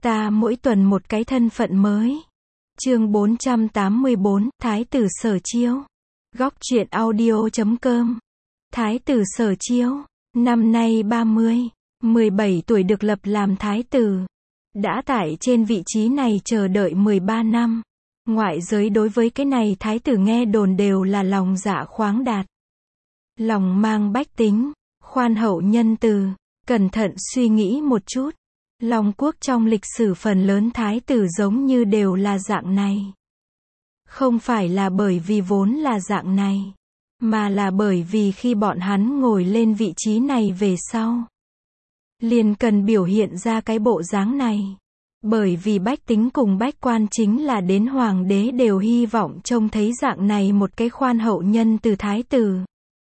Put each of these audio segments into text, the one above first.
Ta mỗi tuần một cái thân phận mới. Chương 484, Thái tử Sở Chiêu. Góc truyện audio.com. Thái tử Sở Chiêu, năm nay 17 tuổi được lập làm thái tử. Đã tại trên vị trí này chờ đợi 13 năm. Ngoại giới đối với cái này thái tử nghe đồn đều là lòng dạ khoáng đạt. Lòng mang bách tính, khoan hậu nhân từ, cẩn thận suy nghĩ một chút. Long quốc trong lịch sử phần lớn thái tử giống như đều là dạng này. Không phải là bởi vì vốn là dạng này, mà là bởi vì khi bọn hắn ngồi lên vị trí này về sau, liền cần biểu hiện ra cái bộ dáng này. Bởi vì bách tính cùng bách quan chính là đến hoàng đế đều hy vọng trông thấy dạng này một cái khoan hậu nhân từ thái tử,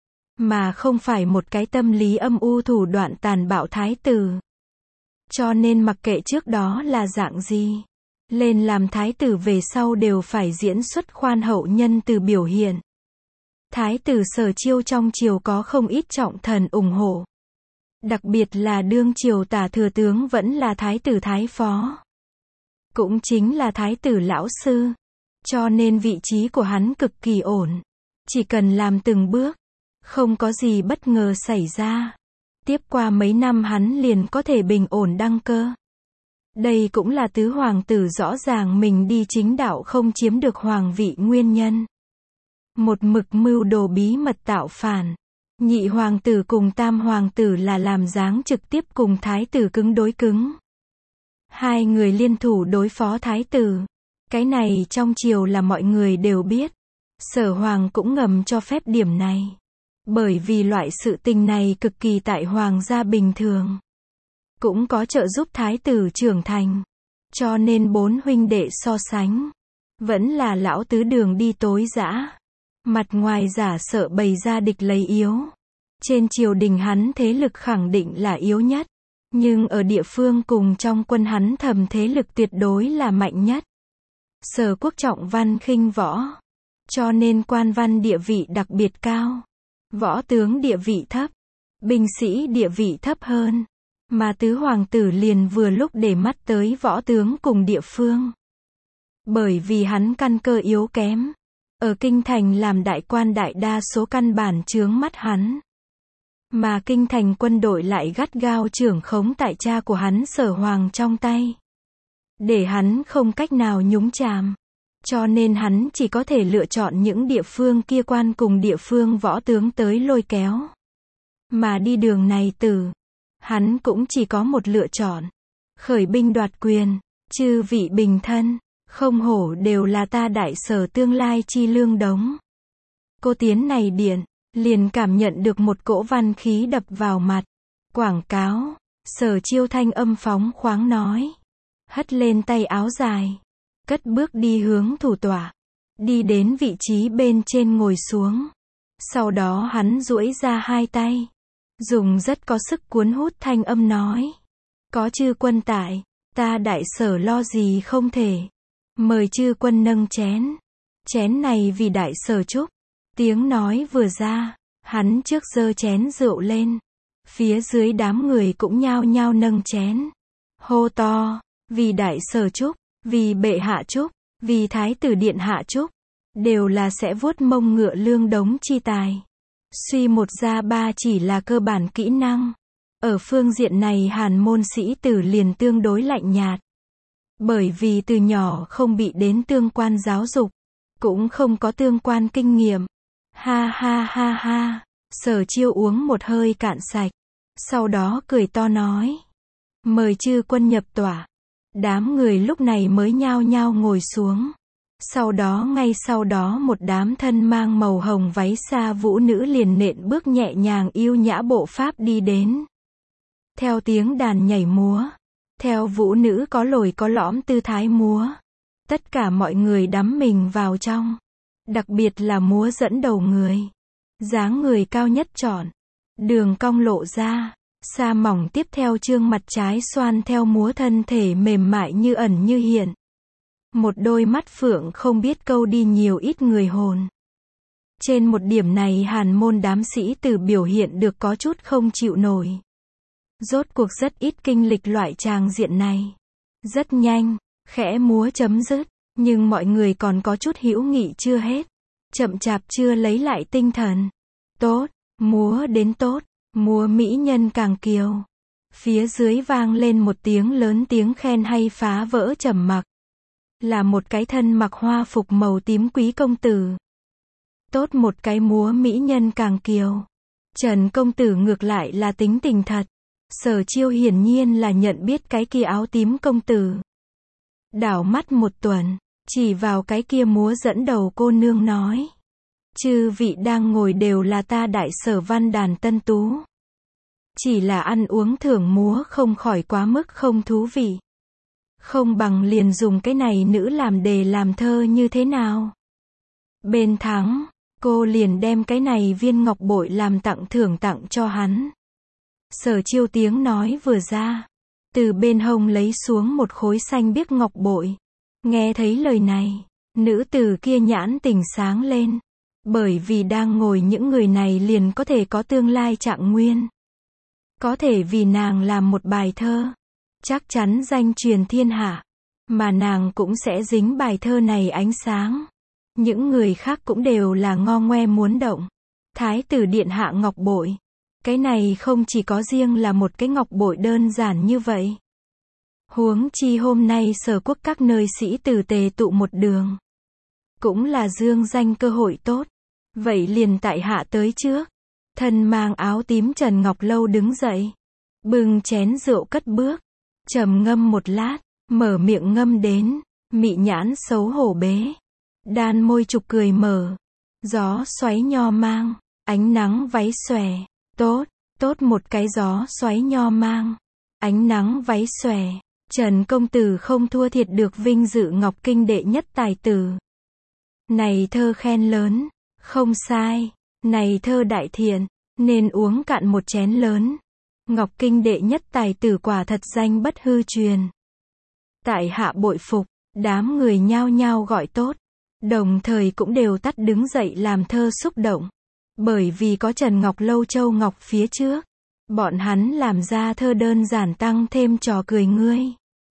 mà không phải một cái tâm lý âm u thủ đoạn tàn bạo thái tử. Cho nên mặc kệ trước đó là dạng gì, lên làm thái tử về sau đều phải diễn xuất khoan hậu nhân từ biểu hiện. Thái tử Sở Chiêu trong triều có không ít trọng thần ủng hộ. Đặc biệt là đương triều tả thừa tướng vẫn là thái tử thái phó, cũng chính là thái tử lão sư. Cho nên vị trí của hắn cực kỳ ổn. Chỉ cần làm từng bước, không có gì bất ngờ xảy ra, tiếp qua mấy năm hắn liền có thể bình ổn đăng cơ. Đây cũng là tứ hoàng tử rõ ràng mình đi chính đạo không chiếm được hoàng vị nguyên nhân. Một mực mưu đồ bí mật tạo phản. Nhị hoàng tử cùng tam hoàng tử là làm dáng trực tiếp cùng thái tử cứng đối cứng. Hai người liên thủ đối phó thái tử. Cái này trong triều là mọi người đều biết. Sở hoàng cũng ngầm cho phép điểm này. Bởi vì loại sự tình này cực kỳ tại hoàng gia bình thường. Cũng có trợ giúp thái tử trưởng thành. Cho nên bốn huynh đệ so sánh, vẫn là lão tứ đường đi tối giã. Mặt ngoài giả sợ bày ra địch lấy yếu. Trên triều đình hắn thế lực khẳng định là yếu nhất. Nhưng ở địa phương cùng trong quân hắn thầm thế lực tuyệt đối là mạnh nhất. Sở quốc trọng văn khinh võ. Cho nên quan văn địa vị đặc biệt cao. Võ tướng địa vị thấp. Binh sĩ địa vị thấp hơn. Mà tứ hoàng tử liền vừa lúc để mắt tới võ tướng cùng địa phương. Bởi vì hắn căn cơ yếu kém. Ở kinh thành làm đại quan đại đa số căn bản chướng mắt hắn. Mà kinh thành quân đội lại gắt gao trưởng khống tại cha của hắn Sở Hoàng trong tay. Để hắn không cách nào nhúng chàm. Cho nên hắn chỉ có thể lựa chọn những địa phương kia quan cùng địa phương võ tướng tới lôi kéo. Mà đi đường này hắn cũng chỉ có một lựa chọn. Khởi binh đoạt quyền, chư vị bình thân, không hổ đều là ta đại sở tương lai chi lương đống. Cô tiến này điện, liền cảm nhận được một cỗ văn khí đập vào mặt. Quảng cáo, Sở Chiêu thanh âm phóng khoáng nói. Hất lên tay áo dài, cất bước đi hướng thủ tọa. Đi đến vị trí bên trên ngồi xuống. Sau đó hắn duỗi ra hai tay. Dùng rất có sức cuốn hút thanh âm nói. Có chư quân tại, ta đại sở lo gì không thể. Mời chư quân nâng chén. Chén này vì đại sở chúc. Tiếng nói vừa ra, hắn trước giơ chén rượu lên. Phía dưới đám người cũng nhao nhao nâng chén. Hô to, vì đại sở chúc, vì bệ hạ chúc, vì thái tử điện hạ chúc. Đều là sẽ vuốt mông ngựa lương đống chi tài. Suy một ra ba chỉ là cơ bản kỹ năng. Ở phương diện này hàn môn sĩ tử liền tương đối lạnh nhạt. Bởi vì từ nhỏ không bị đến tương quan giáo dục, cũng không có tương quan kinh nghiệm. Ha ha ha ha, Sở Chiêu uống một hơi cạn sạch. Sau đó cười to nói. Mời chư quân nhập tỏa. Đám người lúc này mới nhao nhao ngồi xuống. Ngay sau đó một đám thân mang màu hồng váy xa vũ nữ liền nện bước nhẹ nhàng yêu nhã bộ pháp đi đến. Theo tiếng đàn nhảy múa. Theo vũ nữ có lồi có lõm tư thái múa. Tất cả mọi người đắm mình vào trong. Đặc biệt là múa dẫn đầu người. Dáng người cao nhất trọn. Đường cong lộ ra. Sa mỏng tiếp theo trương mặt trái xoan theo múa thân thể mềm mại như ẩn như hiện. Một đôi mắt phượng không biết câu đi nhiều ít người hồn. Trên một điểm này hàn môn đám sĩ tử biểu hiện được có chút không chịu nổi. Rốt cuộc rất ít kinh lịch loại tràng diện này. Rất nhanh, khẽ múa chấm dứt, nhưng mọi người còn có chút hữu nghị chưa hết. Chậm chạp chưa lấy lại tinh thần. Tốt, múa đến tốt, múa mỹ nhân càng kiều. Phía dưới vang lên một tiếng lớn tiếng khen hay phá vỡ trầm mặc. Là một cái thân mặc hoa phục màu tím quý công tử. Tốt một cái múa mỹ nhân càng kiều. Trần công tử ngược lại là tính tình thật. Sở Chiêu hiển nhiên là nhận biết cái kia áo tím công tử. Đảo mắt một tuần, chỉ vào cái kia múa dẫn đầu cô nương nói. Chư vị đang ngồi đều là ta đại sở văn đàn tân tú. Chỉ là ăn uống thưởng múa không khỏi quá mức không thú vị. Không bằng liền dùng cái này nữ làm đề làm thơ như thế nào. Bên thắng, cô liền đem cái này viên ngọc bội làm tặng thưởng tặng cho hắn. Sở Chiêu tiếng nói vừa ra, từ bên hông lấy xuống một khối xanh biếc ngọc bội. Nghe thấy lời này, nữ tử kia nhãn tình sáng lên. Bởi vì đang ngồi những người này liền có thể có tương lai trạng nguyên. Có thể vì nàng làm một bài thơ, chắc chắn danh truyền thiên hạ, mà nàng cũng sẽ dính bài thơ này ánh sáng. Những người khác cũng đều là ngo ngoe muốn động. Thái tử điện hạ ngọc bội. Cái này không chỉ có riêng là một cái ngọc bội đơn giản như vậy. Huống chi hôm nay sở quốc các nơi sĩ tử tề tụ một đường. Cũng là dương danh cơ hội tốt. Vậy liền tại hạ tới trước. Thân mang áo tím Trần Ngọc Lâu đứng dậy. Bưng chén rượu cất bước. Trầm ngâm một lát. Mở miệng ngâm đến. Mị nhãn xấu hổ bế. Đan môi trục cười mở. Gió xoáy nho mang. Ánh nắng váy xòe. Tốt, tốt một cái gió xoáy nho mang. Ánh nắng váy xòe. Trần công tử không thua thiệt được vinh dự Ngọc Kinh đệ nhất tài tử. Này thơ khen lớn. Không sai. Này thơ đại thiện. Nên uống cạn một chén lớn. Ngọc Kinh đệ nhất tài tử quả thật danh bất hư truyền. Tại hạ bội phục. Đám người nhao nhao gọi tốt. Đồng thời cũng đều tắt đứng dậy làm thơ xúc động. Bởi vì có Trần Ngọc Lâu Châu Ngọc phía trước. Bọn hắn làm ra thơ đơn giản tăng thêm trò cười ngươi.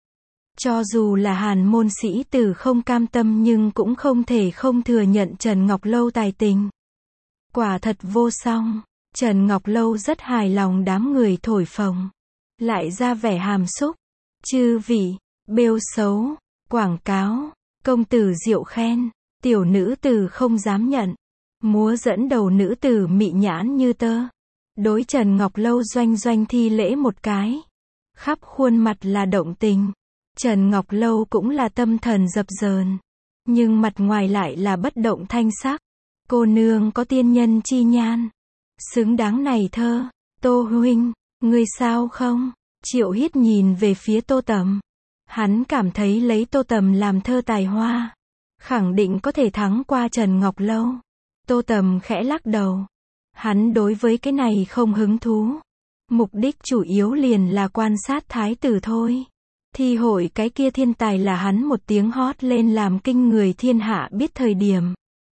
Cho dù là hàn môn sĩ tử không cam tâm nhưng cũng không thể không thừa nhận Trần Ngọc Lâu tài tình. Quả thật vô song. Trần Ngọc Lâu rất hài lòng đám người thổi phồng. Lại ra vẻ hàm xúc. Chư vị, bêu xấu, quảng cáo, công tử diệu khen, tiểu nữ tử không dám nhận. Múa dẫn đầu nữ tử mị nhãn như tơ. Đối Trần Ngọc Lâu doanh doanh thi lễ một cái. Khắp khuôn mặt là động tình. Trần Ngọc Lâu cũng là tâm thần dập dờn. Nhưng mặt ngoài lại là bất động thanh sắc. Cô nương có tiên nhân chi nhan. Xứng đáng này thơ. Tô huynh, ngươi sao không? Triệu Hiết nhìn về phía Tô Tầm. Hắn cảm thấy lấy Tô Tầm làm thơ tài hoa. Khẳng định có thể thắng qua Trần Ngọc Lâu. Tô Tầm khẽ lắc đầu. Hắn đối với cái này không hứng thú. Mục đích chủ yếu liền là quan sát thái tử thôi. Thi hội cái kia thiên tài là hắn một tiếng hót lên làm kinh người thiên hạ biết thời điểm.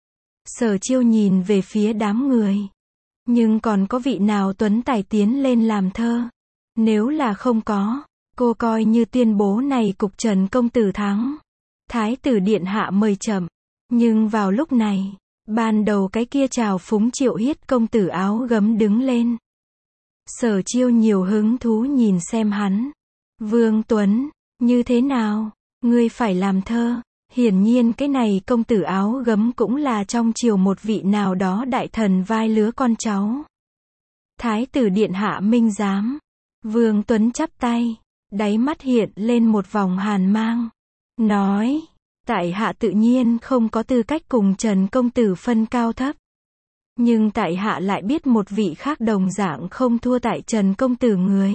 Sở Chiêu nhìn về phía đám người. Nhưng còn có vị nào tuấn tài tiến lên làm thơ? Nếu là không có, cô coi như tuyên bố này cục Trần công tử thắng. Thái tử điện hạ mời chậm. Nhưng vào lúc này, ban đầu cái kia trào phúng Triệu Hiết công tử áo gấm đứng lên. Sở Chiêu nhiều hứng thú nhìn xem hắn. Vương Tuấn, như thế nào? Ngươi phải làm thơ. Hiển nhiên cái này công tử áo gấm cũng là trong triều một vị nào đó đại thần vai lứa con cháu. Thái tử điện hạ minh giám. Vương Tuấn chắp tay. Đáy mắt hiện lên một vòng hàn mang. Nói. Tại hạ tự nhiên không có tư cách cùng Trần công tử phân cao thấp. Nhưng tại hạ lại biết một vị khác đồng dạng không thua tại Trần công tử người.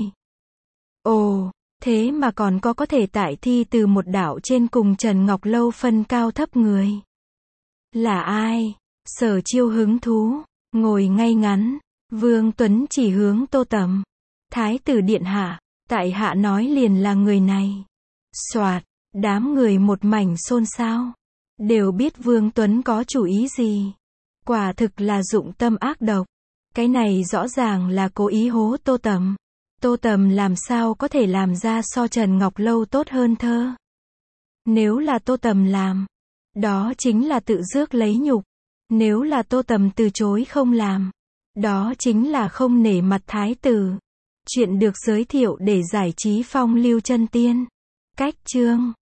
Ồ, thế mà còn có thể tại thi từ một đảo trên cùng Trần Ngọc Lâu phân cao thấp người. Là ai? Sở Chiêu hứng thú, ngồi ngay ngắn. Vương Tuấn chỉ hướng Tô Tầm. Thái tử điện hạ, tại hạ nói liền là người này. Soạt. Đám người một mảnh xôn xao. Đều biết Vương Tuấn có chủ ý gì. Quả thực là dụng tâm ác độc. Cái này rõ ràng là cố ý hố Tô Tầm. Tô Tầm làm sao có thể làm ra so Trần Ngọc Lâu tốt hơn thơ. Nếu là Tô Tầm làm, đó chính là tự rước lấy nhục. Nếu là Tô Tầm từ chối không làm, đó chính là không nể mặt thái tử. Chuyện được giới thiệu để giải trí phong lưu chân tiên. Cách chương